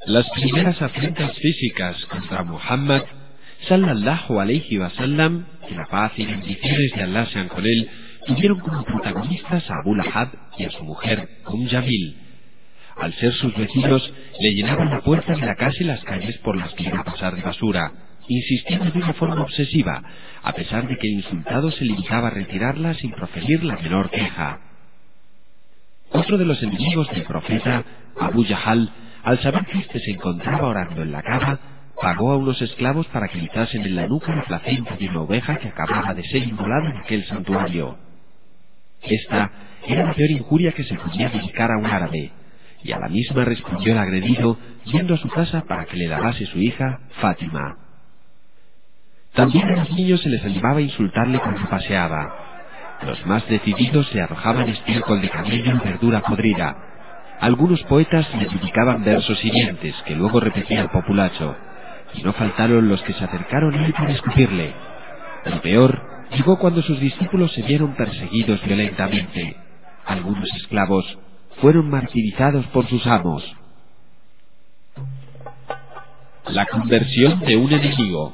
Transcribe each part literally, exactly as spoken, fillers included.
Las primeras afrentas físicas contra Muhammad sallallahu alayhi wa sallam, que la paz y bendiciones de Allah sean con él, tuvieron como protagonistas a Abu Lahab y a su mujer, Umm Jamil. Al ser sus vecinos, le llenaban la puerta de la casa y las calles por las que iba a pasar de basura, insistiendo de una forma obsesiva, a pesar de que el insultado se limitaba a retirarla sin proferir la menor queja. Otro de los enemigos del profeta, Abu Jahal, al saber que éste se encontraba orando en la cava, pagó a unos esclavos para que le echasen en la nuca la placenta de una oveja que acababa de ser inmolada en aquel santuario. Esta era la peor injuria que se podía dedicar a un árabe, y a la misma respondió el agredido yendo a su casa para que le dase su hija, Fátima. También a los niños se les animaba a insultarle cuando paseaba. Los más decididos le arrojaban estiércol de camello y verdura podrida. Algunos poetas le dedicaban versos hirientes que luego repetía el populacho, y no faltaron los que se acercaron a él para escupirle. Lo peor llegó cuando sus discípulos se vieron perseguidos violentamente. Algunos esclavos fueron martirizados por sus amos. La conversión de un enemigo.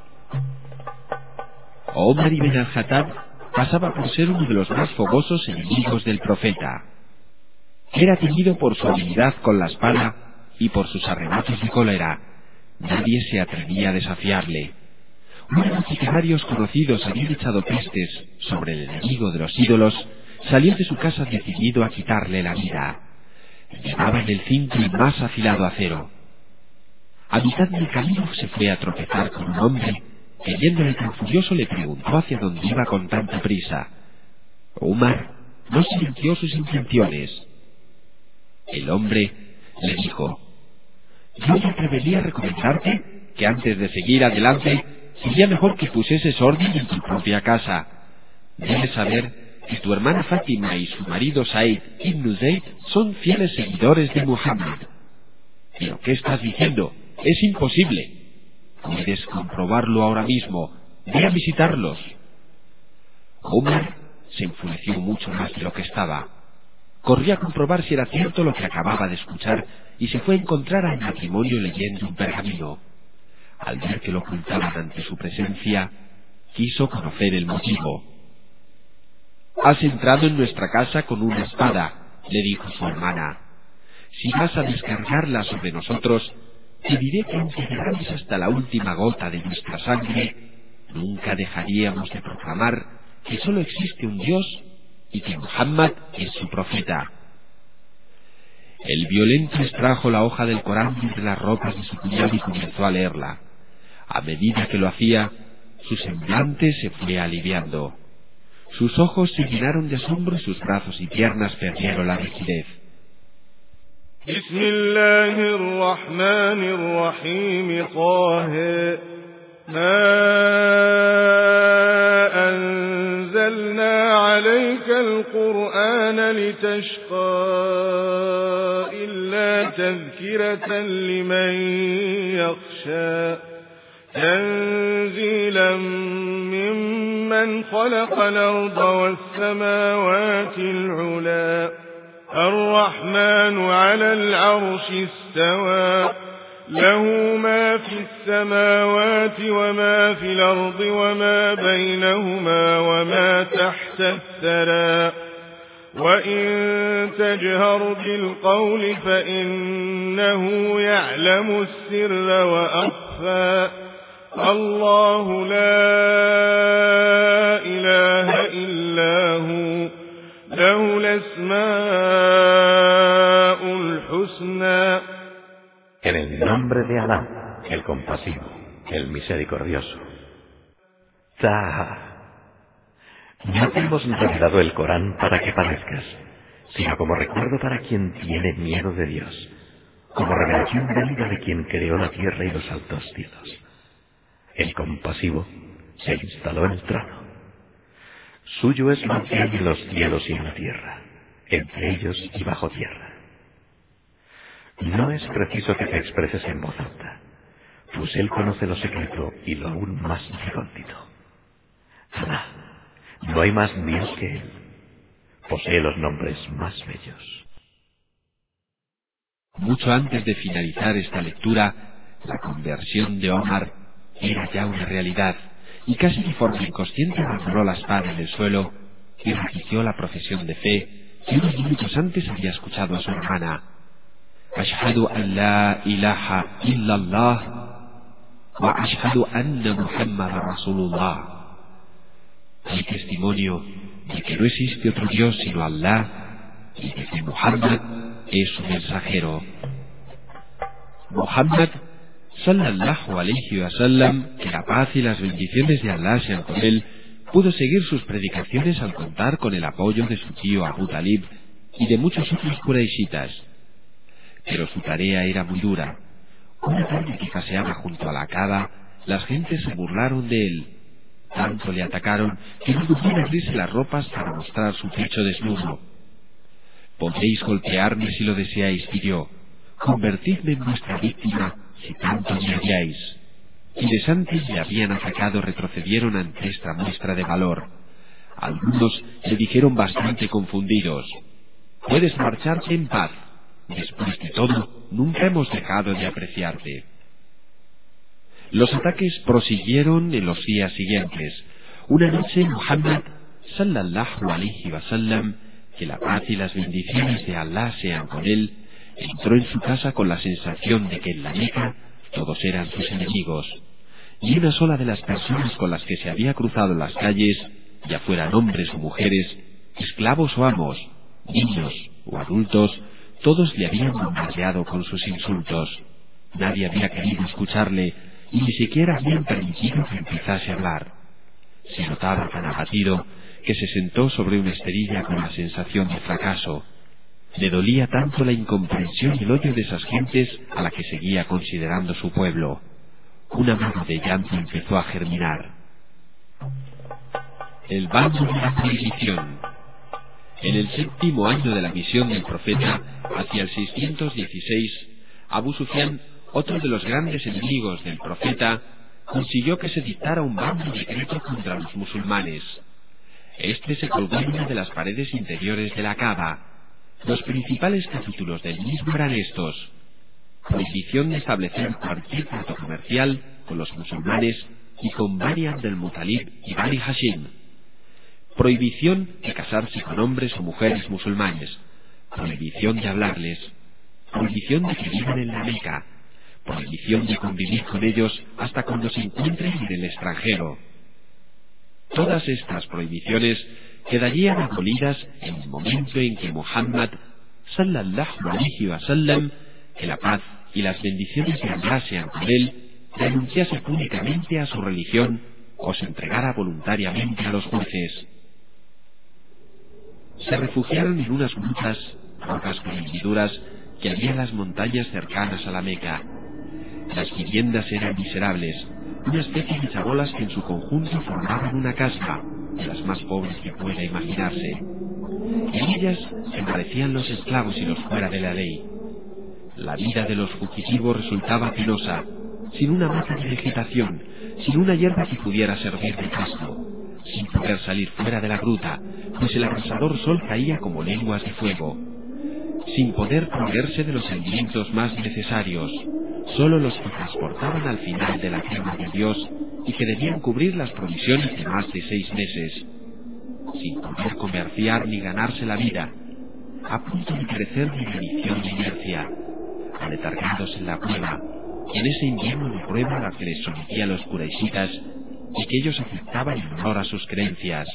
Omar ibn al-Khattab pasaba por ser uno de los más fogosos enemigos del profeta. Era temido por su habilidad con la espada y por sus arrebatos de cólera. Nadie se atrevía a desafiarle. Una vez que varios conocidos habían echado pestes sobre el enemigo de los ídolos, salió de su casa decidido a quitarle la vida. Llevaba en el cinto el más afilado acero. A mitad del camino se fue a tropezar con un hombre que, yéndole tan furioso, le preguntó hacia dónde iba con tanta prisa. Umar no silenció sus intenciones. El hombre le dijo: yo me atrevería a recomendarte que antes de seguir adelante sería mejor que pusieses orden en tu propia casa. Debes saber que tu hermana Fátima y su marido Said ibn Zayd son fieles seguidores de Muhammad. ¿Pero qué estás diciendo? Es imposible. Puedes comprobarlo ahora mismo. Ve a visitarlos. Umar se enfureció mucho más de lo que estaba. Corrió a comprobar si era cierto lo que acababa de escuchar y se fue a encontrar al matrimonio leyendo un pergamino. Al ver que lo ocultaban ante su presencia, quiso conocer el motivo. «Has entrado en nuestra casa con una espada», le dijo su hermana. «Si vas a descargarla sobre nosotros, te diré que aunque derrames hasta la última gota de nuestra sangre, nunca dejaríamos de proclamar que solo existe un Dios y que Muhammad es su profeta». El violento extrajo la hoja del Corán de entre las ropas de su cuñado y comenzó a leerla. A medida que lo hacía, su semblante se fue aliviando. Sus ojos se llenaron de asombro y sus brazos y piernas perdieron la rigidez. بسم الله الرحمن الرحيم طه ما أنزلنا عليك القرآن لتشقى إلا تذكرة لمن يخشى تنزيلا ممن خلق الأرض والسماوات العلى الرحمن على العرش استوى له ما في السماوات وما في الأرض وما بينهما وما تحت الثرى وإن تجهر بالقول فإنه يعلم السر وأخفى الله لا إله إلا هو له الأسماء الحسنى. En el nombre de Alá, el compasivo, el misericordioso. Taha. No te hemos revelado el Corán para que padezcas, sino como recuerdo para quien tiene miedo de Dios, como revelación válida de quien creó la tierra y los altos cielos. El compasivo se instaló en el trono. Suyo es lo que hay en los cielos y en la tierra, entre ellos y bajo tierra. No es preciso que te expreses en voz alta, pues Él conoce lo secreto y lo aún más recóndito. Alá, no hay más Dios que Él. Posee los nombres más bellos. Mucho antes de finalizar esta lectura, la conversión de Omar era ya una realidad, y casi de forma inconsciente abandonó la espada en el suelo y repitió la profesión de fe que unos minutos antes había escuchado a su hermana. Ashhadu an la ilaha illallah wa ashhadu anna Muhammadan Rasulullah. Hay testimonio de que no existe otro Dios sino Allah y de que Muhammad es su mensajero. Muhammad sallallahu alayhi wa sallam, que la paz y las bendiciones de Allah sean con él, pudo seguir sus predicaciones al contar con el apoyo de su tío Abu Talib y de muchos otros quraishitas. Pero su tarea era muy dura. Una tarde que paseaba junto a la Kaaba, las gentes se burlaron de él. Tanto le atacaron que no pudieron abrirse las ropas para mostrar su pecho desnudo. Podéis golpearme si lo deseáis, pidió. Convertidme en vuestra víctima si tanto me odiáis. Quienes antes le habían atacado retrocedieron ante esta muestra de valor. Algunos le dijeron bastante confundidos: puedes marcharte en paz. Después de todo, nunca hemos dejado de apreciarte. Los ataques prosiguieron en los días siguientes. Una noche Muhammad sallallahu alayhi wa sallam, que la paz y las bendiciones de Allah sean con él, entró en su casa con la sensación de que en la Meca todos eran sus enemigos, y una sola de las personas con las que se había cruzado en las calles, ya fueran hombres o mujeres, esclavos o amos, niños o adultos, todos le habían bombardeado con sus insultos. Nadie había querido escucharle y ni siquiera habían permitido que empezase a hablar. Se notaba tan abatido que se sentó sobre una esterilla con la sensación de fracaso. Le dolía tanto la incomprensión y el odio de esas gentes a la que seguía considerando su pueblo. Una mano de llanto empezó a germinar. El bando de la prohibición. En el séptimo año de la misión del profeta, hacia el seiscientos dieciséis, Abu Sufyan, otro de los grandes enemigos del profeta, consiguió que se dictara un bando decreto contra los musulmanes. Este se colgó en una de las paredes interiores de la Kaaba. Los principales capítulos del mismo eran estos: prohibición de establecer cualquier trato comercial con los musulmanes y con Bani Abdel Mutalib y Bani Hashim; prohibición de casarse con hombres o mujeres musulmanes; prohibición de hablarles; prohibición de que vivan en la Meca; prohibición de convivir con ellos hasta cuando se encuentren en el extranjero. Todas estas prohibiciones quedarían abolidas en el momento en que Muhammad sallallahu alayhi wa sallam, que la paz y las bendiciones de Allah sean con él, renunciase públicamente a su religión o se entregara voluntariamente a los jueces. Se refugiaron en unas grutas, rocas con hendiduras, que había en las montañas cercanas a la Meca. Las viviendas eran miserables, una especie de chabolas que en su conjunto formaban una caspa, de las más pobres que pueda imaginarse. En ellas se parecían los esclavos y los fuera de la ley. La vida de los fugitivos resultaba penosa, sin una mata de vegetación, sin una hierba que pudiera servir de pasto, sin poder salir fuera de la gruta, pues el abrasador sol caía como lenguas de fuego, sin poder proveerse de los alimentos más necesarios, solo los que transportaban al final de la tierra de Dios y que debían cubrir las provisiones de más de seis meses, sin poder comerciar ni ganarse la vida, a punto de crecer de inanición y inercia, aletargados en la cueva, en ese invierno de prueba a la que les sometían los quraishitas y que ellos aceptaban en honor a sus creencias.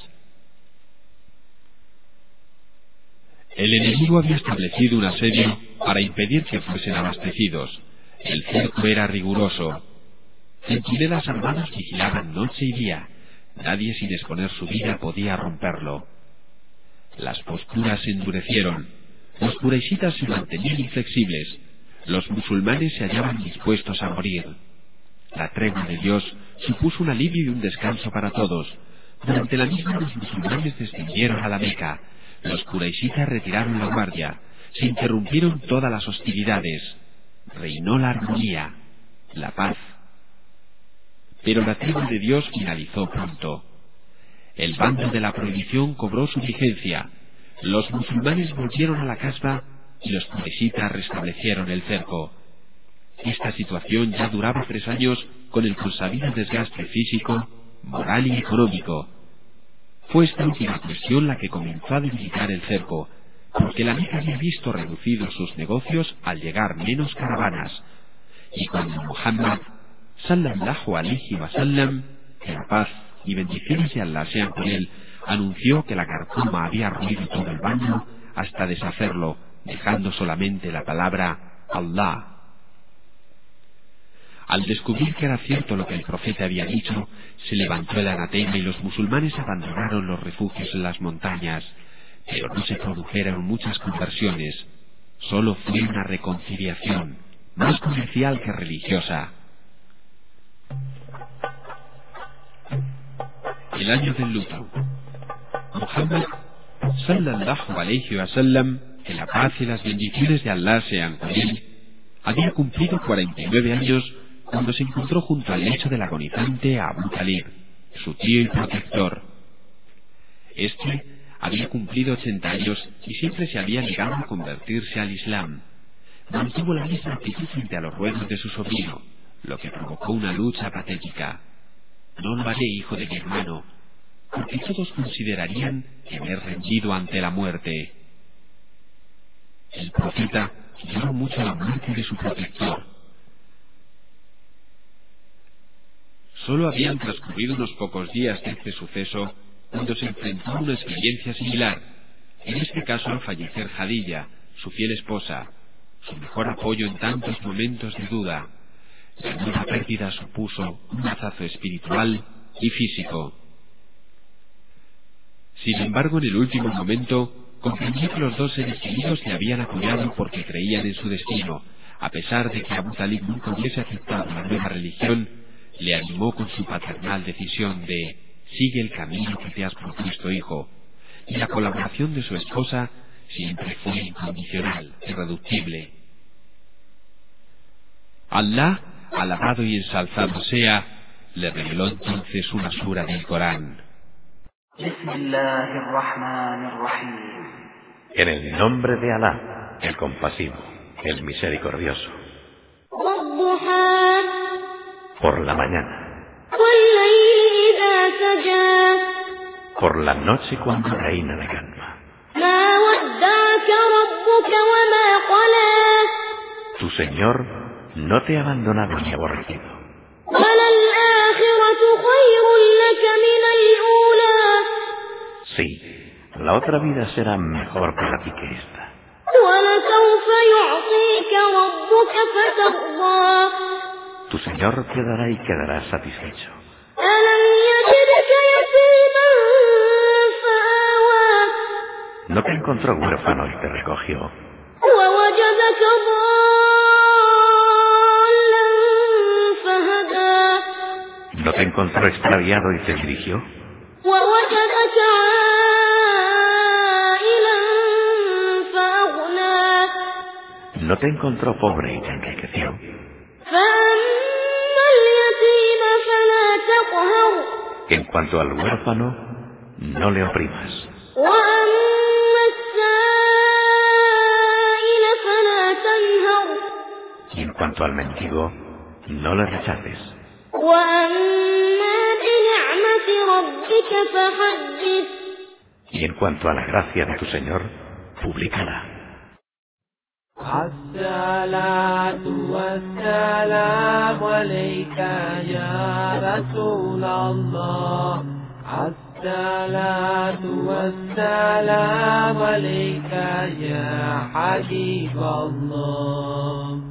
El enemigo había establecido un asedio para impedir que fuesen abastecidos. El cerco era riguroso. Centinelas armados vigilaban noche y día. Nadie sin exponer su vida podía romperlo. Las posturas se endurecieron. Los quraishitas se mantenían inflexibles. Los musulmanes se hallaban dispuestos a morir. La tregua de Dios supuso un alivio y un descanso para todos. Durante la misma los musulmanes descendieron a la Meca. Los quraishitas retiraron la guardia. Se interrumpieron todas las hostilidades. Reinó la armonía, la paz. Pero la tregua de Dios finalizó pronto. El bando de la prohibición cobró su vigencia. Los musulmanes volvieron a la casba y los Quraishitas restablecieron el cerco. Esta situación ya duraba tres años con el consabido desgaste físico, moral y económico. Fue esta última cuestión la que comenzó a debilitar el cerco, porque la Meca había visto reducidos sus negocios al llegar menos caravanas, y cuando Muhammad, sallallahu alayhi wa sallam, que la paz y bendiciones de Allah sean con él, anunció que la carcoma había roído todo el baño hasta deshacerlo, dejando solamente la palabra Allah. Al descubrir que era cierto lo que el profeta había dicho, se levantó el anatema y los musulmanes abandonaron los refugios en las montañas, pero no se produjeron muchas conversiones. Solo fue una reconciliación, más comercial que religiosa. El año del luto. Muhammad, sallallahu alayhi wa sallam, que la paz y las bendiciones de Allah sean con él, había cumplido cuarenta y nueve años cuando se encontró junto al lecho del agonizante Abu Talib, su tío y protector. Este había cumplido ochenta años y siempre se había negado a convertirse al Islam. Mantuvo la misma actitud frente a los ruegos de su sobrino, lo que provocó una lucha patética. No lo haré, hijo de mi hermano, porque todos considerarían que me he rendido ante la muerte. El profeta lloró mucho la muerte de su protector. Solo habían transcurrido unos pocos días de este suceso cuando se enfrentó a una experiencia similar, en este caso al fallecer Jadilla, su fiel esposa, su mejor apoyo en tantos momentos de duda. La nueva pérdida supuso un mazazo espiritual y físico. Sin embargo, en el último momento, comprendió que los dos seres queridos le habían apoyado porque creían en su destino. A pesar de que Abu Talib nunca hubiese aceptado la nueva religión, le animó con su paternal decisión de «Sigue el camino que te has propuesto, hijo», y la colaboración de su esposa siempre fue incondicional, irreductible. Allah, alabado y ensalzado sea, le reveló entonces una sura del Corán. En el nombre de Alá, el compasivo, el misericordioso. Por la mañana. Por la noche cuando reina la calma. Tu Señor no te ha abandonado ni aborrecido. Sí, la otra vida será mejor para ti que esta. Tu Señor te dará y quedarás satisfecho. No te encontró huérfano y te recogió. No te encontró extraviado y te dirigió. No te encontró pobre y te enriqueció. En cuanto al huérfano, no le oprimas. Y en cuanto al mendigo, no le rechaces. Y en cuanto a la gracia de tu Señor, públicala. الصلاة والسلام عليك يا رسول الله الصلاة والسلام عليك يا حبيب الله